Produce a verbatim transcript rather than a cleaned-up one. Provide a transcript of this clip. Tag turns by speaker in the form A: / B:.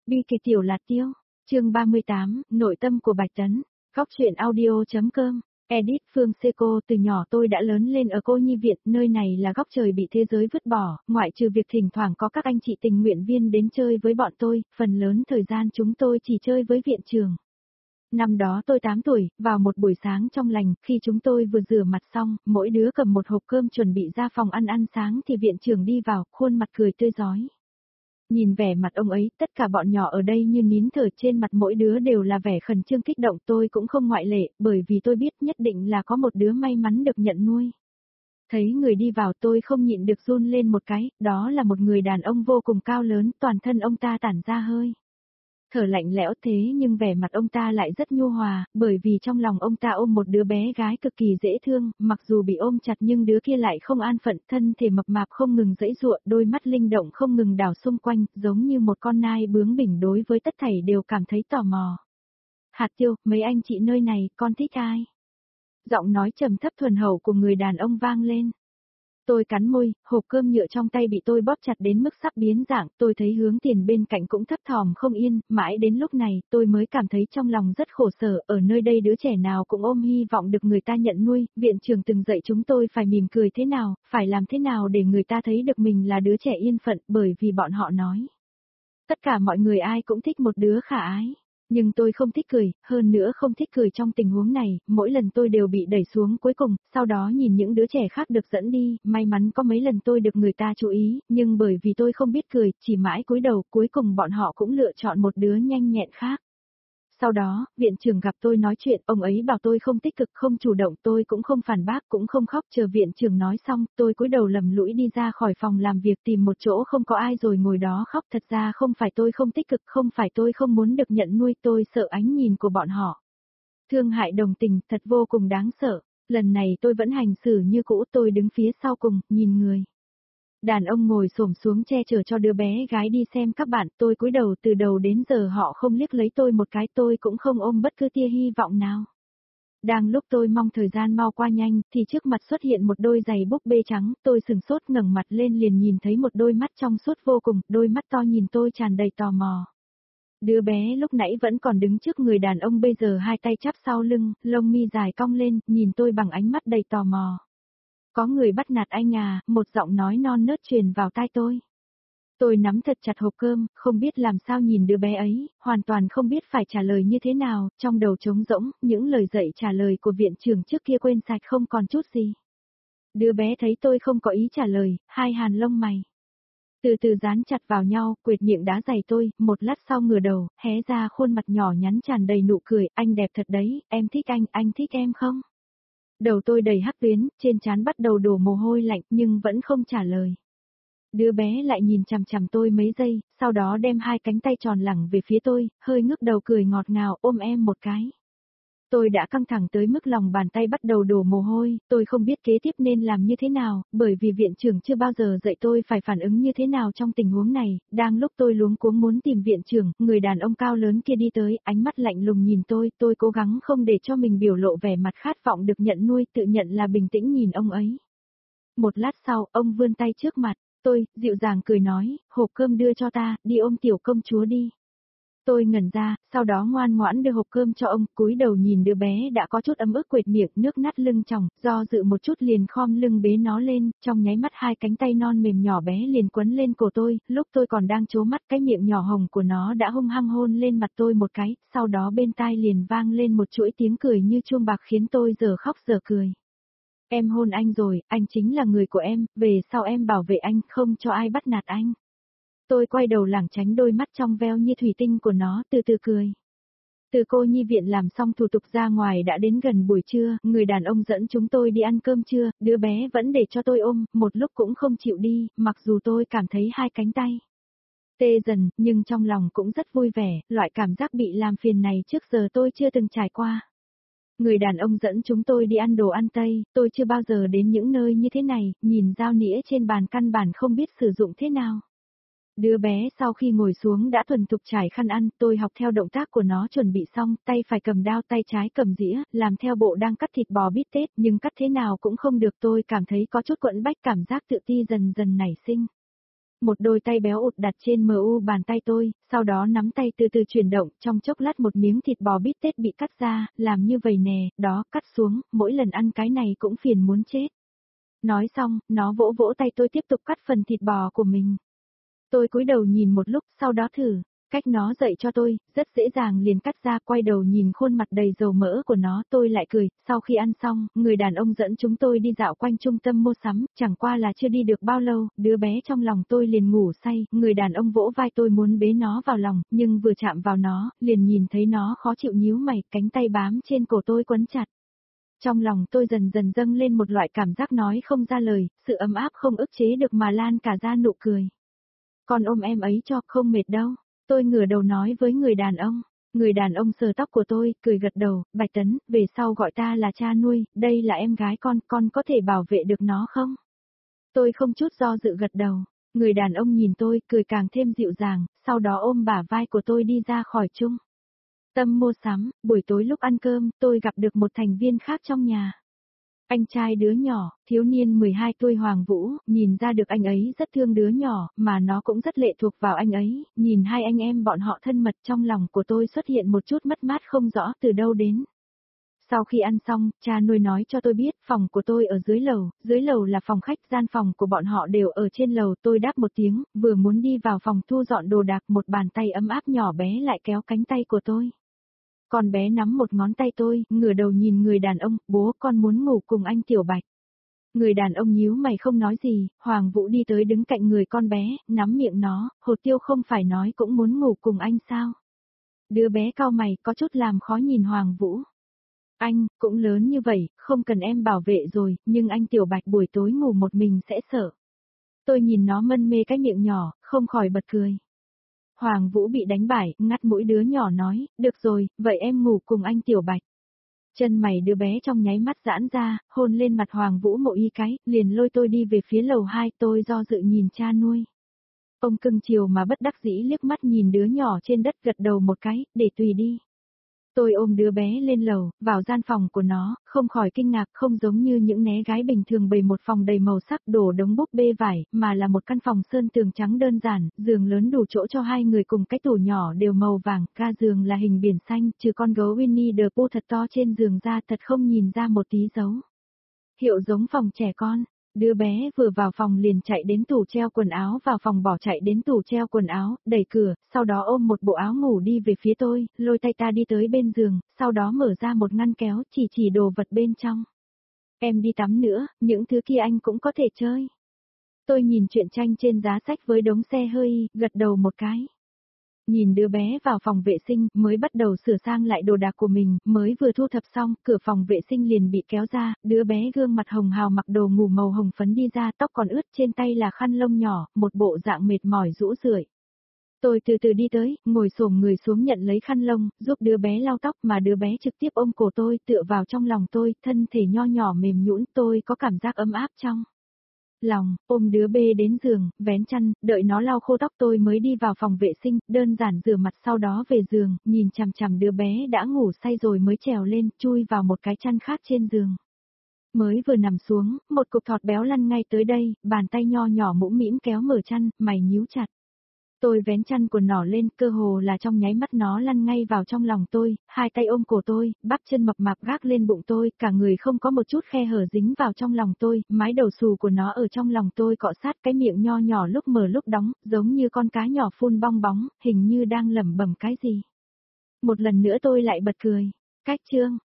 A: Bi kịch tiểu lạt tiêu, chương ba mươi tám, nội tâm của Bạch Tấn, góc truyện audio.com, edit Phương Seco. Từ nhỏ tôi đã lớn lên ở cô nhi viện, nơi này là góc trời bị thế giới vứt bỏ, ngoại trừ việc thỉnh thoảng có các anh chị tình nguyện viên đến chơi với bọn tôi, phần lớn thời gian chúng tôi chỉ chơi với viện trưởng. Năm đó tôi tám tuổi, vào một buổi sáng trong lành, khi chúng tôi vừa rửa mặt xong, mỗi đứa cầm một hộp cơm chuẩn bị ra phòng ăn ăn sáng thì viện trưởng đi vào, khuôn mặt cười tươi rói. Nhìn vẻ mặt ông ấy, tất cả bọn nhỏ ở đây như nín thở, trên mặt mỗi đứa đều là vẻ khẩn trương kích động, tôi cũng không ngoại lệ, bởi vì tôi biết nhất định là có một đứa may mắn được nhận nuôi. Thấy người đi vào tôi không nhịn được run lên một cái, đó là một người đàn ông vô cùng cao lớn, toàn thân ông ta tản ra hơi thở lạnh lẽo, thế nhưng vẻ mặt ông ta lại rất nhu hòa, bởi vì trong lòng ông ta ôm một đứa bé gái cực kỳ dễ thương, mặc dù bị ôm chặt nhưng đứa kia lại không an phận, thân thể mập mạp không ngừng giãy giụa, đôi mắt linh động không ngừng đảo xung quanh, giống như một con nai bướng bỉnh, đối với tất thảy đều cảm thấy tò mò. Hạt Tiêu, mấy anh chị nơi này, con thích ai? Giọng nói trầm thấp thuần hậu của người đàn ông vang lên. Tôi cắn môi, hộp cơm nhựa trong tay bị tôi bóp chặt đến mức sắp biến dạng, tôi thấy Hướng Tiền bên cạnh cũng thấp thỏm không yên, mãi đến lúc này, tôi mới cảm thấy trong lòng rất khổ sở, ở nơi đây đứa trẻ nào cũng ôm hy vọng được người ta nhận nuôi, viện trưởng từng dạy chúng tôi phải mỉm cười thế nào, phải làm thế nào để người ta thấy được mình là đứa trẻ yên phận, bởi vì bọn họ nói. Tất cả mọi người ai cũng thích một đứa khả ái. Nhưng tôi không thích cười, hơn nữa không thích cười trong tình huống này, mỗi lần tôi đều bị đẩy xuống cuối cùng, sau đó nhìn những đứa trẻ khác được dẫn đi, may mắn có mấy lần tôi được người ta chú ý, nhưng bởi vì tôi không biết cười, chỉ mãi cúi đầu, cuối cùng bọn họ cũng lựa chọn một đứa nhanh nhẹn khác. Sau đó, viện trưởng gặp tôi nói chuyện, ông ấy bảo tôi không tích cực, không chủ động, tôi cũng không phản bác, cũng không khóc, chờ viện trưởng nói xong, tôi cúi đầu lầm lũi đi ra khỏi phòng làm việc, tìm một chỗ không có ai rồi ngồi đó khóc. Thật ra không phải tôi không tích cực, không phải tôi không muốn được nhận nuôi, tôi sợ ánh nhìn của bọn họ. Thương hại đồng tình, thật vô cùng đáng sợ. Lần này tôi vẫn hành xử như cũ, tôi đứng phía sau cùng, nhìn người đàn ông ngồi xổm xuống che chở cho đứa bé gái đi xem các bạn, tôi cúi đầu, từ đầu đến giờ họ không liếc lấy tôi một cái, tôi cũng không ôm bất cứ tia hy vọng nào. Đang lúc tôi mong thời gian mau qua nhanh, thì trước mặt xuất hiện một đôi giày búp bê trắng, tôi sừng sốt ngẩng mặt lên liền nhìn thấy một đôi mắt trong suốt vô cùng, đôi mắt to nhìn tôi tràn đầy tò mò. Đứa bé lúc nãy vẫn còn đứng trước người đàn ông, bây giờ hai tay chắp sau lưng, lông mi dài cong lên, nhìn tôi bằng ánh mắt đầy tò mò. Có người bắt nạt anh à, một giọng nói non nớt truyền vào tai tôi. Tôi nắm thật chặt hộp cơm, không biết làm sao nhìn đứa bé ấy, hoàn toàn không biết phải trả lời như thế nào, trong đầu trống rỗng, những lời dạy trả lời của viện trưởng trước kia quên sạch không còn chút gì. Đứa bé thấy tôi không có ý trả lời, hai hàn lông mày từ từ dán chặt vào nhau, quệt miệng đá giày tôi, một lát sau ngửa đầu, hé ra khuôn mặt nhỏ nhắn tràn đầy nụ cười, anh đẹp thật đấy, em thích anh, anh thích em không? Đầu tôi đầy hắc tuyến, trên trán bắt đầu đổ mồ hôi lạnh nhưng vẫn không trả lời. Đứa bé lại nhìn chằm chằm tôi mấy giây, sau đó đem hai cánh tay tròn lẳng về phía tôi, hơi ngước đầu cười ngọt ngào ôm em một cái. Tôi đã căng thẳng tới mức lòng bàn tay bắt đầu đổ mồ hôi, tôi không biết kế tiếp nên làm như thế nào, bởi vì viện trưởng chưa bao giờ dạy tôi phải phản ứng như thế nào trong tình huống này. Đang lúc tôi luống cuống muốn tìm viện trưởng, người đàn ông cao lớn kia đi tới, ánh mắt lạnh lùng nhìn tôi, tôi cố gắng không để cho mình biểu lộ vẻ mặt khát vọng được nhận nuôi, tự nhận là bình tĩnh nhìn ông ấy. Một lát sau, ông vươn tay trước mặt, tôi, dịu dàng cười nói, hộp cơm đưa cho ta, đi ôm tiểu công chúa đi. Tôi ngẩn ra, sau đó ngoan ngoãn đưa hộp cơm cho ông, cúi đầu nhìn đứa bé đã có chút ấm ức quệt miệng, nước nát lưng tròng, do dự một chút liền khom lưng bế nó lên, trong nháy mắt hai cánh tay non mềm nhỏ bé liền quấn lên cổ tôi, lúc tôi còn đang trố mắt cái miệng nhỏ hồng của nó đã hung hăng hôn lên mặt tôi một cái, sau đó bên tai liền vang lên một chuỗi tiếng cười như chuông bạc khiến tôi giờ khóc giờ cười. Em hôn anh rồi, anh chính là người của em, về sau em bảo vệ anh, không cho ai bắt nạt anh. Tôi quay đầu lảng tránh đôi mắt trong veo như thủy tinh của nó, từ từ cười. Từ cô nhi viện làm xong thủ tục ra ngoài đã đến gần buổi trưa, người đàn ông dẫn chúng tôi đi ăn cơm trưa, đứa bé vẫn để cho tôi ôm, một lúc cũng không chịu đi, mặc dù tôi cảm thấy hai cánh tay tê dần, nhưng trong lòng cũng rất vui vẻ, loại cảm giác bị làm phiền này trước giờ tôi chưa từng trải qua. Người đàn ông dẫn chúng tôi đi ăn đồ ăn Tây, tôi chưa bao giờ đến những nơi như thế này, nhìn dao nĩa trên bàn căn bản không biết sử dụng thế nào. Đứa bé sau khi ngồi xuống đã thuần thục trải khăn ăn, tôi học theo động tác của nó chuẩn bị xong, tay phải cầm đao tay trái cầm dĩa, làm theo bộ đang cắt thịt bò bít tết, nhưng cắt thế nào cũng không được, tôi cảm thấy có chút quẫn bách, cảm giác tự ti dần dần nảy sinh. Một đôi tay béo ụt đặt trên mờ u bàn tay tôi, sau đó nắm tay từ từ chuyển động, trong chốc lát một miếng thịt bò bít tết bị cắt ra, làm như vậy nè, đó, cắt xuống, mỗi lần ăn cái này cũng phiền muốn chết. Nói xong, nó vỗ vỗ tay tôi tiếp tục cắt phần thịt bò của mình. Tôi cúi đầu nhìn một lúc, sau đó thử, cách nó dạy cho tôi, rất dễ dàng liền cắt ra, quay đầu nhìn khuôn mặt đầy dầu mỡ của nó, tôi lại cười. Sau khi ăn xong, người đàn ông dẫn chúng tôi đi dạo quanh trung tâm mua sắm, chẳng qua là chưa đi được bao lâu, đứa bé trong lòng tôi liền ngủ say, người đàn ông vỗ vai tôi muốn bế nó vào lòng, nhưng vừa chạm vào nó, liền nhìn thấy nó khó chịu nhíu mày, cánh tay bám trên cổ tôi quấn chặt. Trong lòng tôi dần dần dâng lên một loại cảm giác nói không ra lời, sự ấm áp không ức chế được mà lan cả ra nụ cười. Con ôm em ấy cho, không mệt đâu. Tôi ngửa đầu nói với người đàn ông. Người đàn ông sờ tóc của tôi, cười gật đầu, Bạch Tấn, về sau gọi ta là cha nuôi, đây là em gái con, con có thể bảo vệ được nó không? Tôi không chút do dự gật đầu. Người đàn ông nhìn tôi, cười càng thêm dịu dàng, sau đó ôm bả vai của tôi đi ra khỏi chung tâm mua sắm. Buổi tối lúc ăn cơm, tôi gặp được một thành viên khác trong nhà. Anh trai đứa nhỏ, thiếu niên mười hai tuổi Hoàng Vũ, nhìn ra được anh ấy rất thương đứa nhỏ, mà nó cũng rất lệ thuộc vào anh ấy, nhìn hai anh em bọn họ thân mật, trong lòng của tôi xuất hiện một chút mất mát không rõ từ đâu đến. Sau khi ăn xong, cha nuôi nói cho tôi biết phòng của tôi ở dưới lầu, dưới lầu là phòng khách, gian phòng của bọn họ đều ở trên lầu. Tôi đáp một tiếng, vừa muốn đi vào phòng thu dọn đồ đạc, một bàn tay ấm áp nhỏ bé lại kéo cánh tay của tôi. Con bé nắm một ngón tay tôi, ngửa đầu nhìn người đàn ông, bố con muốn ngủ cùng anh Tiểu Bạch. Người đàn ông nhíu mày không nói gì, Hoàng Vũ đi tới đứng cạnh người con bé, nắm miệng nó, Hồ Tiêu không phải nói cũng muốn ngủ cùng anh sao? Đứa bé cau mày, có chút làm khó nhìn Hoàng Vũ. Anh, cũng lớn như vậy, không cần em bảo vệ rồi, nhưng anh Tiểu Bạch buổi tối ngủ một mình sẽ sợ. Tôi nhìn nó mân mê cái miệng nhỏ, không khỏi bật cười. Hoàng Vũ bị đánh bại, ngắt mũi đứa nhỏ nói, được rồi, vậy em ngủ cùng anh Tiểu Bạch. Chân mày đứa bé trong nháy mắt giãn ra, hôn lên mặt Hoàng Vũ một y cái, liền lôi tôi đi về phía lầu hai, tôi do dự nhìn cha nuôi. Ông cưng chiều mà bất đắc dĩ liếc mắt nhìn đứa nhỏ trên đất gật đầu một cái, để tùy đi. Tôi ôm đứa bé lên lầu, vào gian phòng của nó, không khỏi kinh ngạc, không giống như những né gái bình thường bày một phòng đầy màu sắc đổ đống búp bê vải, mà là một căn phòng sơn tường trắng đơn giản, giường lớn đủ chỗ cho hai người cùng cái tủ nhỏ đều màu vàng, ga giường là hình biển xanh, trừ con gấu Winnie the Pooh thật to trên giường ra thật không nhìn ra một tí dấu hiệu giống phòng trẻ con. Đứa bé vừa vào phòng liền chạy đến tủ treo quần áo, vào phòng bỏ chạy đến tủ treo quần áo, đẩy cửa, sau đó ôm một bộ áo ngủ đi về phía tôi, lôi tay ta đi tới bên giường, sau đó mở ra một ngăn kéo, chỉ chỉ đồ vật bên trong. Em đi tắm nữa, những thứ kia anh cũng có thể chơi. Tôi nhìn truyện tranh trên giá sách với đống xe hơi, gật đầu một cái. Nhìn đứa bé vào phòng vệ sinh, mới bắt đầu sửa sang lại đồ đạc của mình, mới vừa thu thập xong, cửa phòng vệ sinh liền bị kéo ra, đứa bé gương mặt hồng hào mặc đồ ngủ màu hồng phấn đi ra, tóc còn ướt, trên tay là khăn lông nhỏ, một bộ dạng mệt mỏi rũ rượi. Tôi từ từ đi tới, ngồi xổm người xuống nhận lấy khăn lông, giúp đứa bé lau tóc, mà đứa bé trực tiếp ôm cổ tôi, tựa vào trong lòng tôi, thân thể nho nhỏ mềm nhũn, tôi có cảm giác ấm áp trong lòng, ôm đứa bê đến giường, vén chăn, đợi nó lau khô tóc tôi mới đi vào phòng vệ sinh, đơn giản rửa mặt sau đó về giường, nhìn chằm chằm đứa bé đã ngủ say rồi mới trèo lên, chui vào một cái chăn khác trên giường. Mới vừa nằm xuống, một cục thọt béo lăn ngay tới đây, bàn tay nho nhỏ mũm mĩm kéo mở chăn, mày nhíu chặt. Tôi vén chăn của nó lên, cơ hồ là trong nháy mắt nó lăn ngay vào trong lòng tôi, hai tay ôm cổ tôi, bắp chân mập mạp gác lên bụng tôi, cả người không có một chút khe hở dính vào trong lòng tôi, mái đầu xù của nó ở trong lòng tôi cọ sát, cái miệng nho nhỏ lúc mở lúc đóng, giống như con cá nhỏ phun bong bóng, hình như đang lẩm bẩm cái gì. Một lần nữa tôi lại bật cười. Cách chương